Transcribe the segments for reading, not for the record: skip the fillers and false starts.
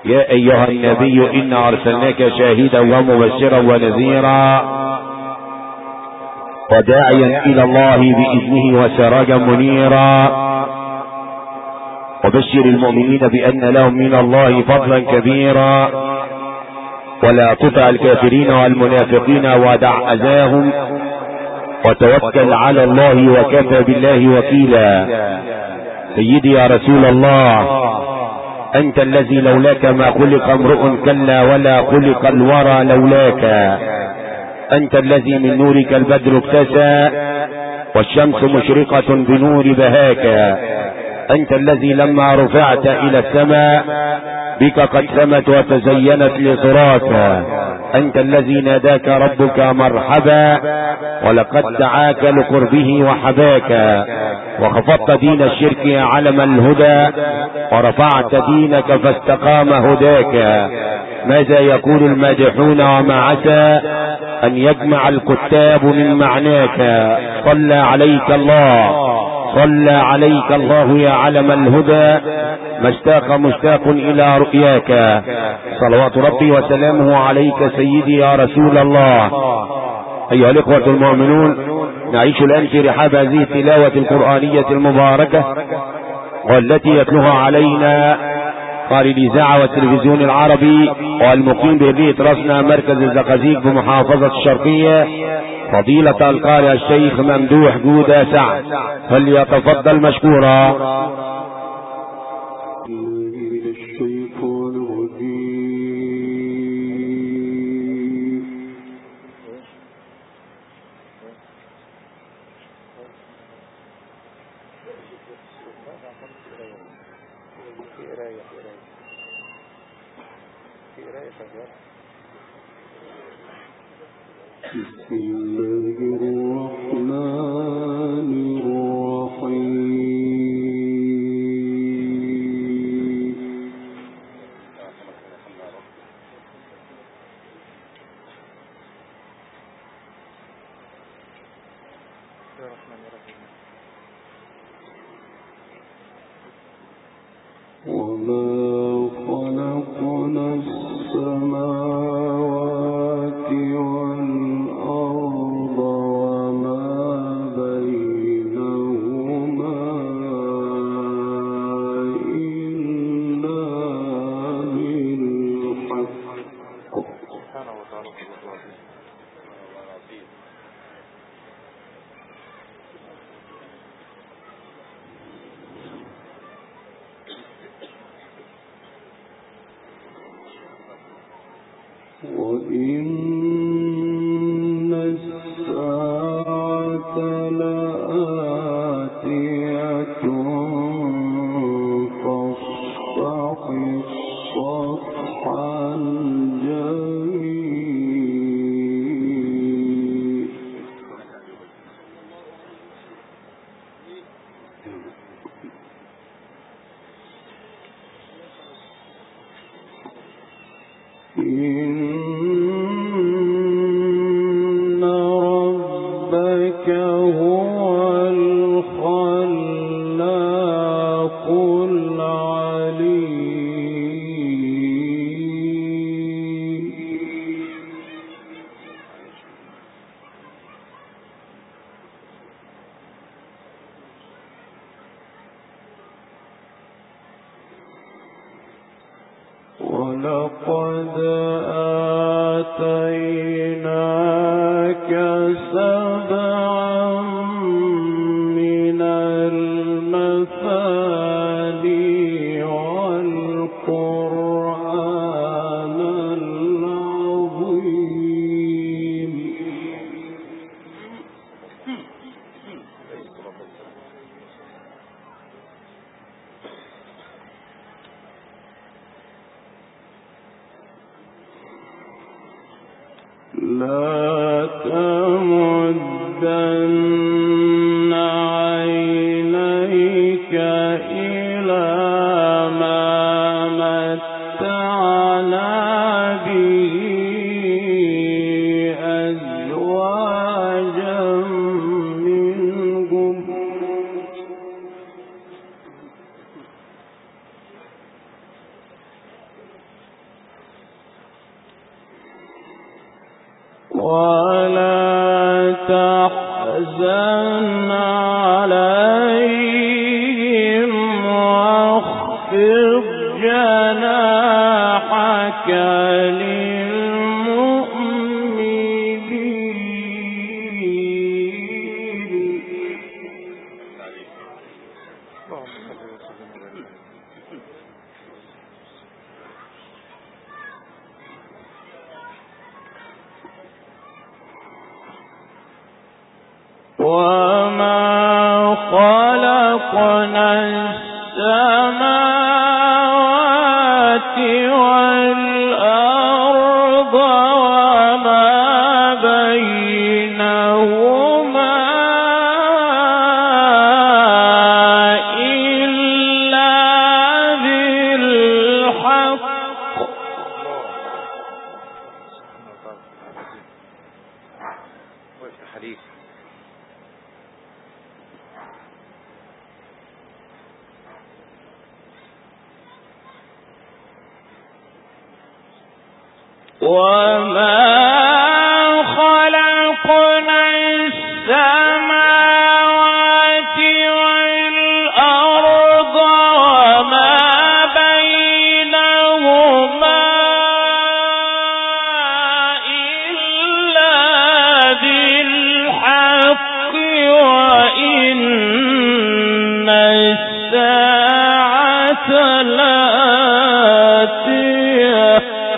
يا أيها النبي إنا أرسلناك شاهدا ومبشرا ونذيرا وداعيا إلى الله بإذنه وسراجا منيرا وبشر المؤمنين بأن لهم من الله فضلا كبيرا ولا تطع الكافرين والمنافقين ودع أذاهم وتوكل على الله وكفى بالله وكيلا. سيدي يا رسول الله، أنت الذي لولاك ما خلق امرؤ كلا ولا خلق الورى لولاك. أنت الذي من نورك البدر اكتسى والشمس مشرقة بنور بهاك. أنت الذي لما رفعت إلى السماء بك قد سمت وتزينت لصراك. أنت الذي ناداك ربك مرحبا ولقد دعاك لقربه وحباك. وخفضت دين الشرك يا علم الهدى ورفعت دينك فاستقام هداك. ماذا يقول المادحون وما عسى أن يجمع الكتاب من معناك. صلى عليك الله، صلى عليك الله يا علم الهدى، ما اشتاق مشتاق إلى رؤياك. صلوات ربي وسلامه عليك سيدي يا رسول الله. أيها الإخوة المؤمنون، نعيش الآن في رحاب هذه التلاوة القرآنية المباركة، والتي يتلوها علينا قارئ الإذاعة والتلفزيون العربي والمقيم بهدية رأسنا مركز الزقازيق بمحافظة الشرقية، فضيلة القارئ الشيخ ممدوح جودة سعد، فليتفضل مشكورا. ولقد آتيناك سبعا من المثاني والقرآن العظيم. لا تمدن عينيك إلى ما متعنا به أزواجا منهم ولا تحزن عليهم واخفض جناحك وما خلقنا السماوات والأرض وما بينهما إلا بالحق وما خلقنا السماوات والأرض وما بينهما إلا بالحق وإن الساعة لآتية.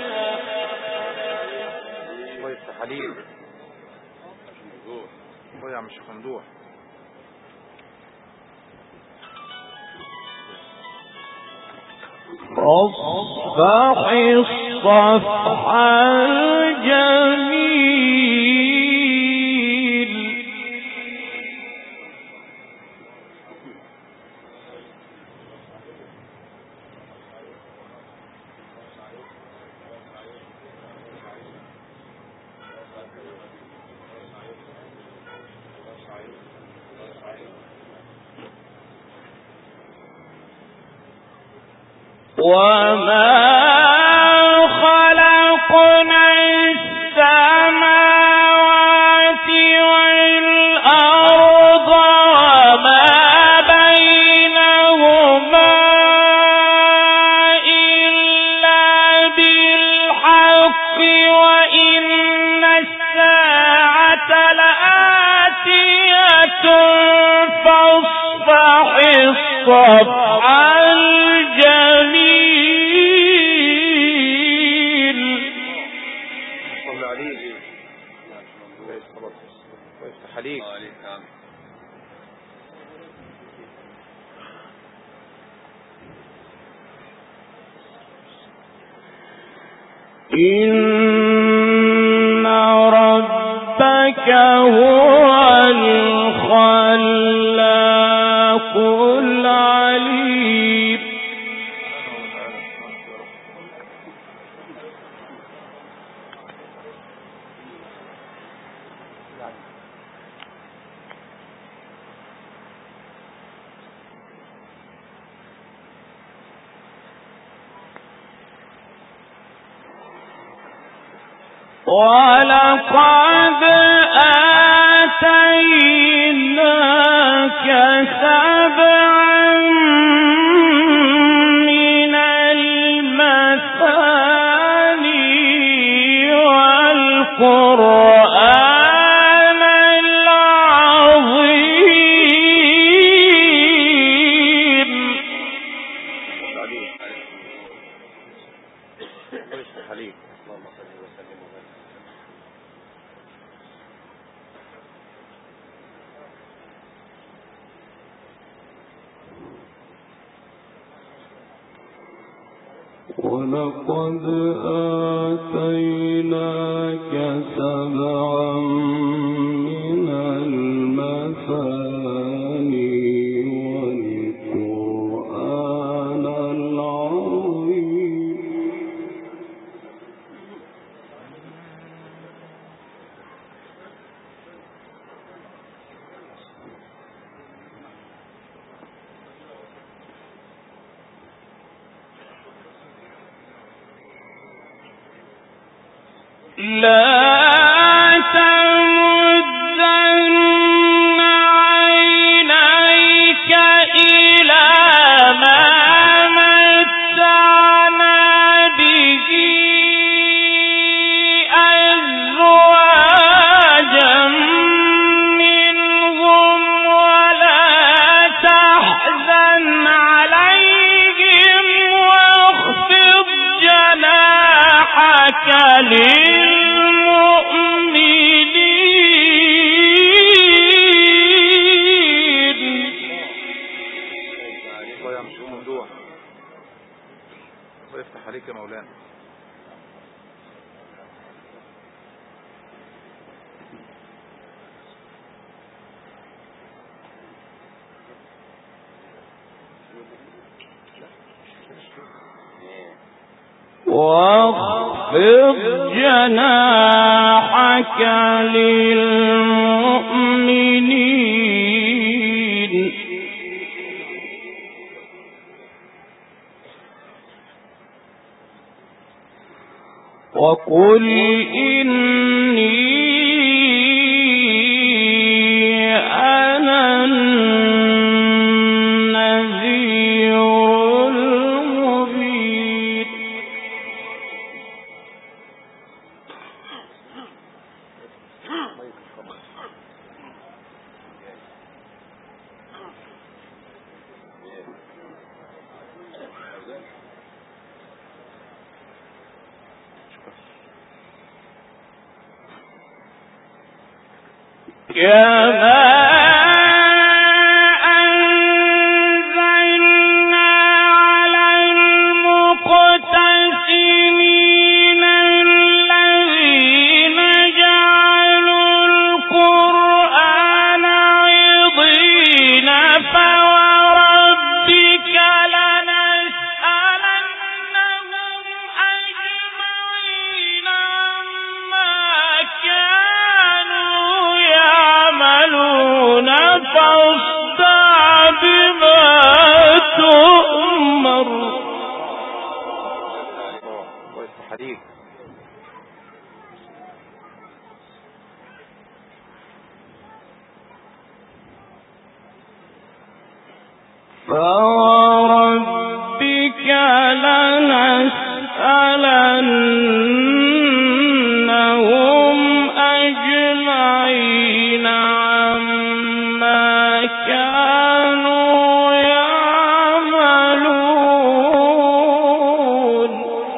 فاصفح الصفح الجميل وما خلقنا السماوات والأرض وما بينهما إلا بالحق وإن الساعة لآتية فاصفح الصفح الجميل. صلى عليه ويفتح عليك. إن ربك هو الخلاق العليم. ولقد آتيناك سبعا من المثاني والقرآن العظيم. ولقد آتيناك سبعا من المثاني والقرآن العظيم. لا عليك يا مولانا. واخفض جناحك للمؤمنين وقل إني أنا النذير المبين. كما أنزلنا على المقتسمين الذين جعلوا القرآن عضين فوربك لنسألنهم أجمعين عما كانوا يعملون فاصدع بما تؤمر. حديث فوربك لنسألنهم أجمعين عما كانوا يعملون.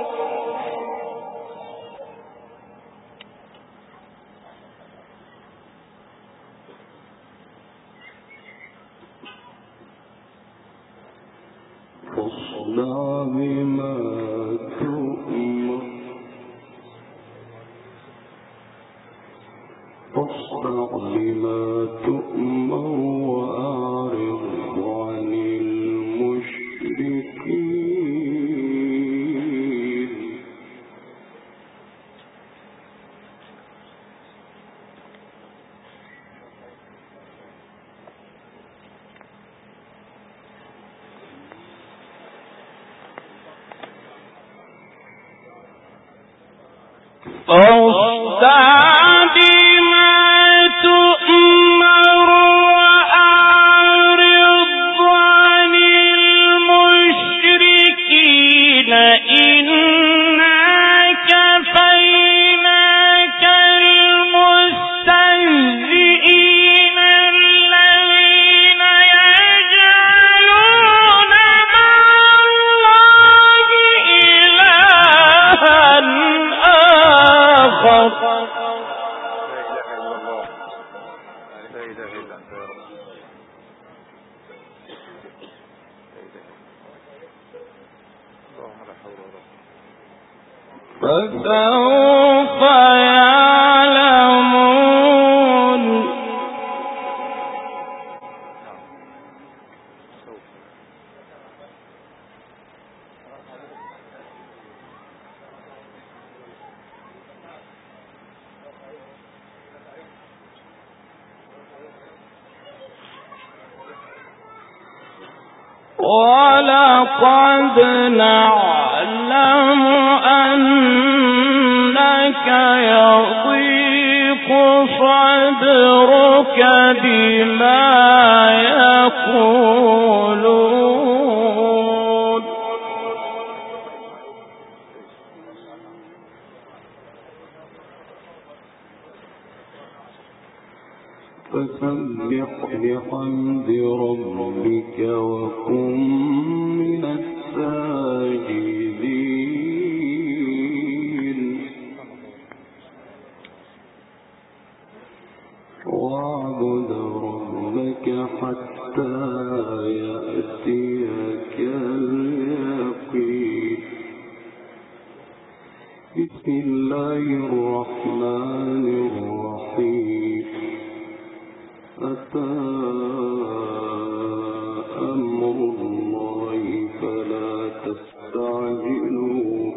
فاصدع بما تؤمر وأعرض عن المشركين. فاصدع بما تؤمر وأعرض عن المشركين إنا كفيناك المستهزئين الذين يجعلون مع الله إلها آخر. لا إله إلا أنت يا رب. اللهم لا حول ولا قوة. فسوف يعلمون. ولقد نعلم أنك يضيق صدرك بما يقولون فسبح بحمد ربك وكن من الساجدين. بسم الله الرحمن الرحيم أتى أمر الله فلا تستعجلوه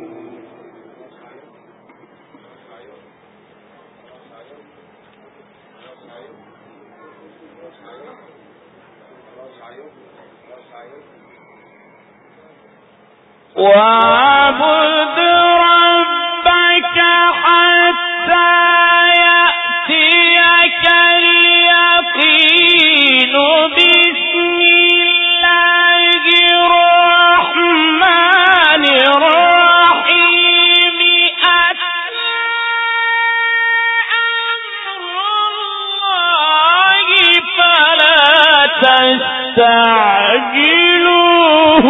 واعبد ربك حتى يأتيك اليقين بسم الله الرحمن الرحيم أتى أمر الله فلا تستعجلوه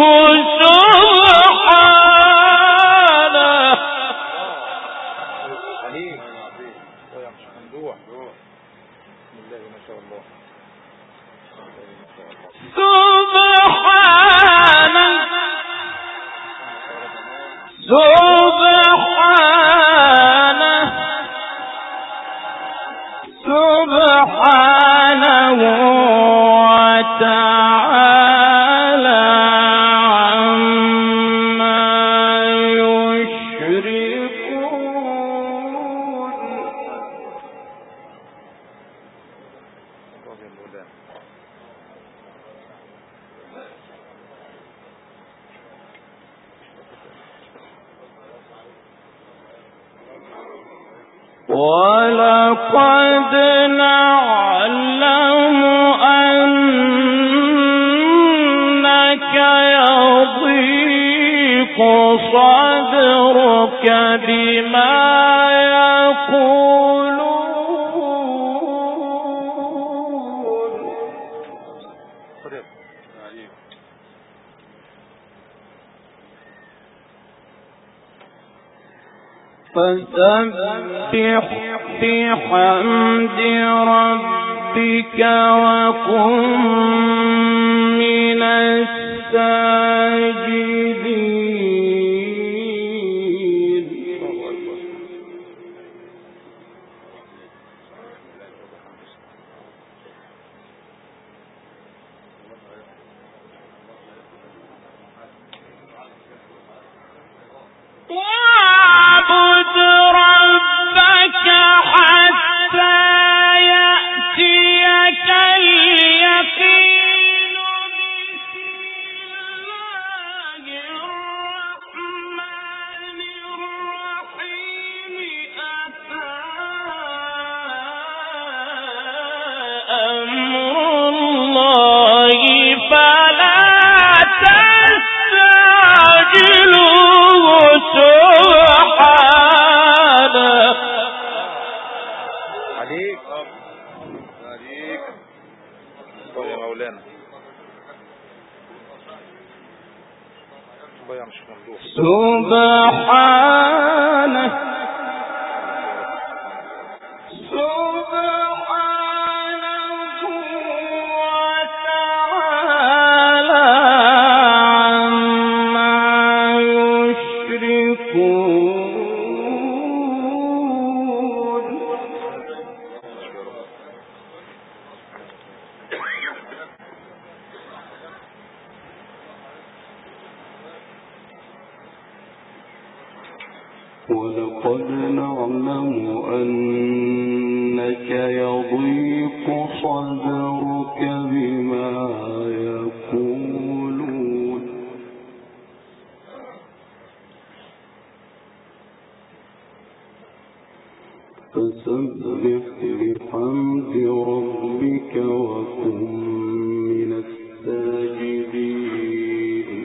سبحانه وتعالى عما يشركون. ولقد نعلم أنك يضيق صدرك بما يقولون فسبح بحمد ربك وكن من الساجدين. واعبد ربك حتى يأتيك اليقين بسم الله الرحمن الرحيم أتى أمر الله فلا تستعجلوه سبحانه. عليك طيب يا مولانا طيب مش ممدوح سبحانه وتعالى عما يشركون. ولقد نعلم أنك يضيق صدرك بما يقولون فسبح بحمد ربك وكن من الساجدين.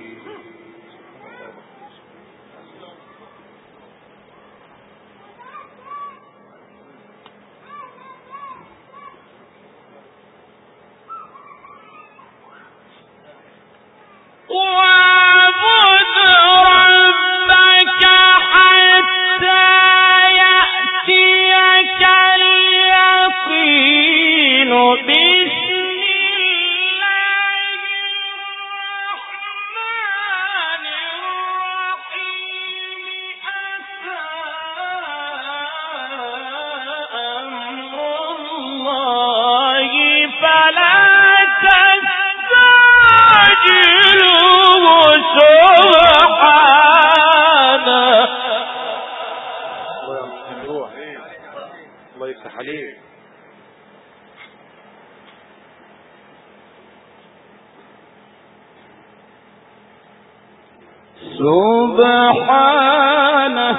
واعبد ربك حتى يأتيك اليقين بسم ممدوح. الله يفتح عليك. سبحانه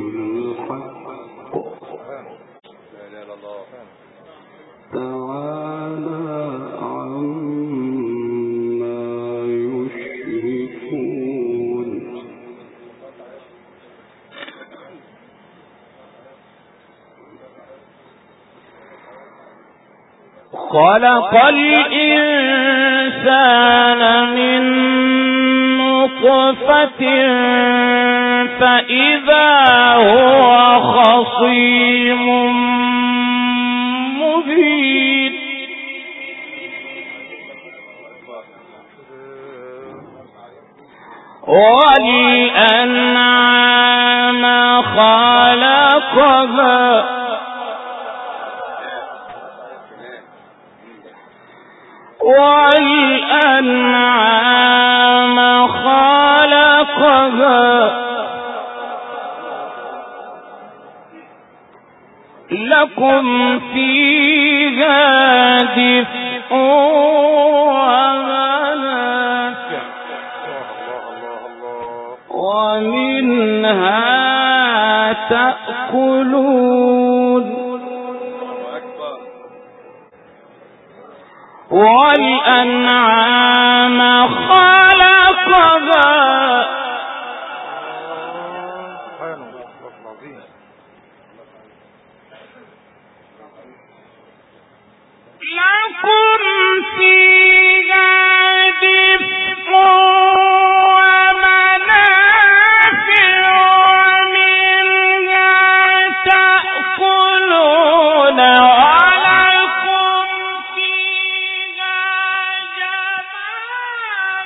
تعالى خلق الإنسان من نطفة فإذا هو خصيم مبين والأنعام خلقها لكم فيها دفء ومنافع ومنها تأكلون والأنعام خلقها لكم فيها دفء ومنافع ومنها تأكلون ولكم فيها جمال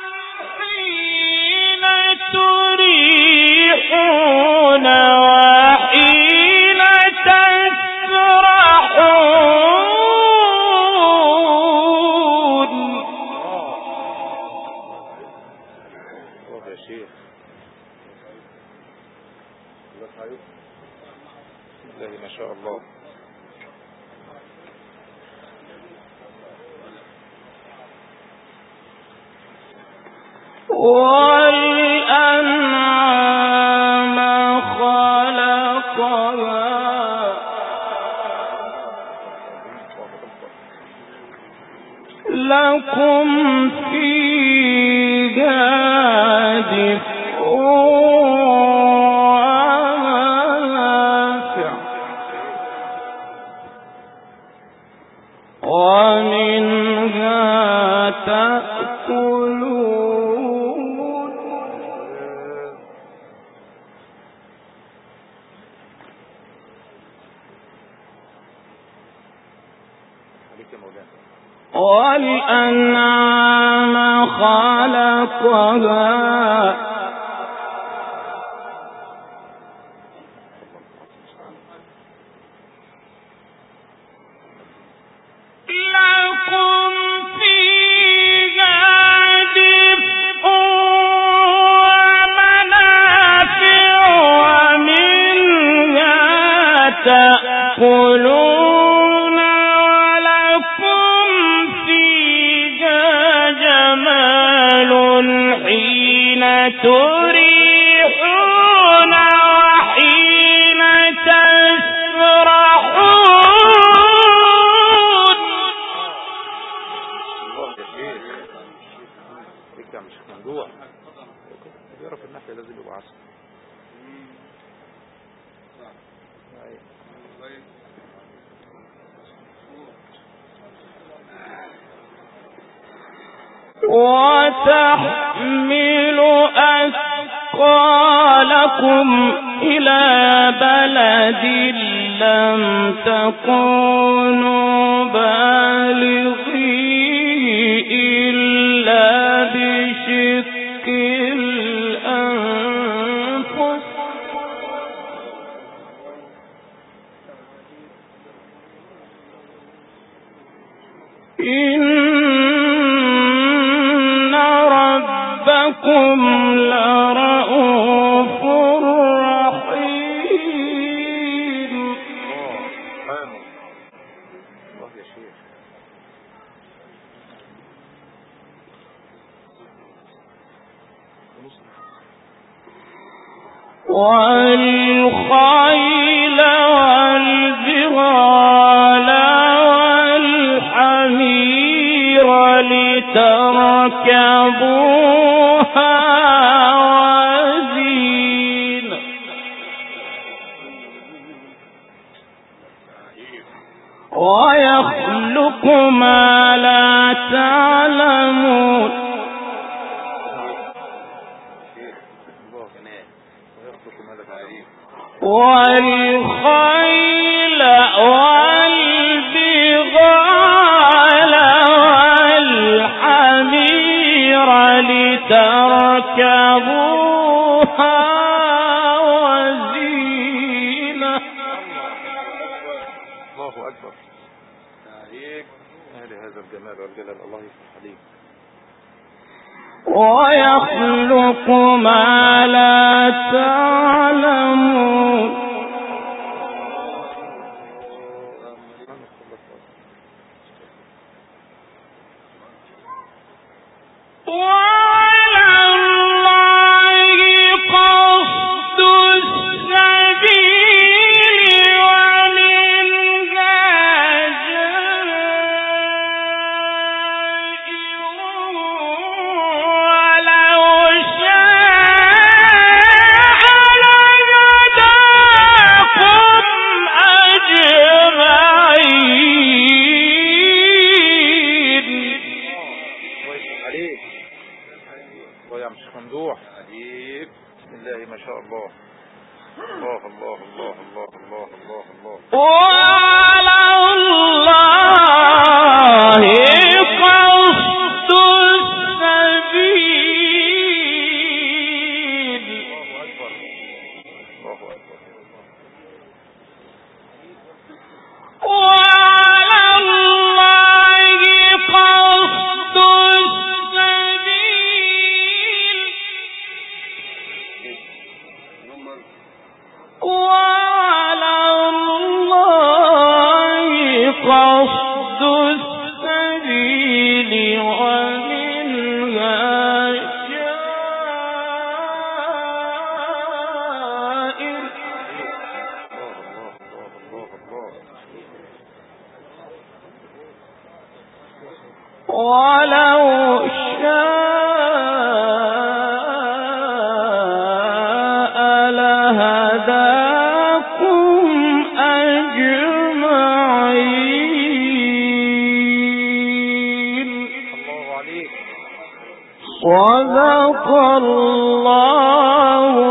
حين تريحون وحين تسرحون. يا شيخ ما شاء الله. والأنعام خلقها لكم فيها دفء ومنافع ومنها تأكلون والأنعام خلقها لكم فيها دفء ومنافع ومنها تأكلون ولكم فيها جمال حين تريحون وحين تسرحون. رجع مش ممدوح بيعرف النحل لازم يبقى عسل. وتحمل أثقالكم إلى بلد لم تكونوا بالغيه إلا بشق الأنفس إن ربكم لرؤوف رحيم. الله يا شيخ. والخيل والبغال والحمير لتركبوها وزينة ويخلق ما لا تعلمون والخيل والبغال والحمير لتركبوها وزينة. الله أكبر عليك أهل هذا الجمال والجلال، الله يفتح عليك. ويخلق ما لا تعلمون وعلى الله قصد السبيل ومنها جائر ولو شاء لهداكم أجمعين. عليك الله يا مش ممدوح عليك. بسم الله ما شاء الله. الله الله الله الله الله الله الله. وعلى الله قصد السبيل. الله أكبر الله أكبر. وعلى الله قصد السبيل وعلى الله قصد السبيل ومنها جائر ولو شاء لهداكم أجمعين. الله عليك. صدق الله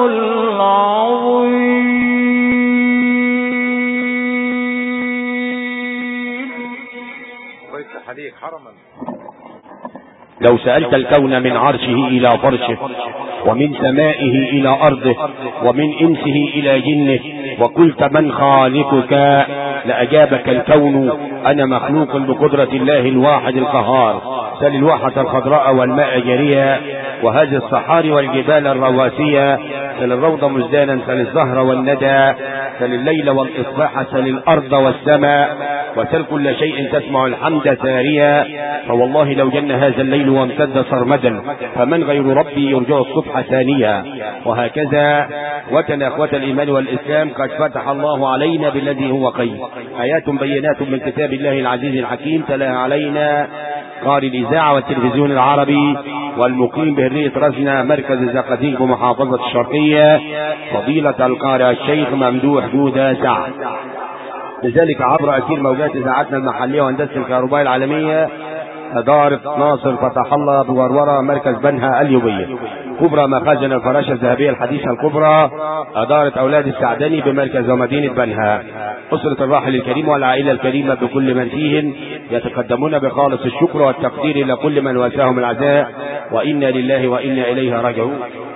العظيم. الله يفتح عليك حرما. لو سألت الكون من عرشه إلى فرشه ومن سمائه إلى أرضه ومن إنسه إلى جنه وقلت من خالقك لأجابك الكون أنا مخلوق بقدرة الله الواحد القهار. سل الواحة الخضراء والماء جريا وهذه الصحاري والجبال الرواسية، سل الروض مزدانا، سل الزهر والندى، سل الليل والإصباح، سل الأرض والسماء، وسل كل شيء تسمع الحمد ساريا. فوالله لو جن هذا الليل وامتد سرمدا فمن غير ربي يرجع الصبح ثانيا. وهكذا وكان أخوة الإيمان والإسلام قد فتح الله علينا بالذي هو خير، آيات بينات من كتاب الله العزيز الحكيم تلاها علينا قارئ الإذاعة والتلفزيون العربي والمقيم بهرية رزنة مركز الزقازيق بمحافظة الشرقية فضيلة القارئ الشيخ ممدوح جودة سعد. لذلك عبر أثير موجات إذاعتنا المحلية وهندسة الكهرباء العالمية إدارة ناصر فتح الله بورورة مركز بنها اليوبية. كبرى مخازن الفراشة الذهبية الحديثة الكبرى إدارة أولاد السعداني بمركز ومدينة بنها. أسرة الراحل الكريم والعائلة الكريمة بكل من فيهم يتقدمون بخالص الشكر والتقدير إلى كل من واساهم العزاء، وإنا لله وإنا إليه راجعون.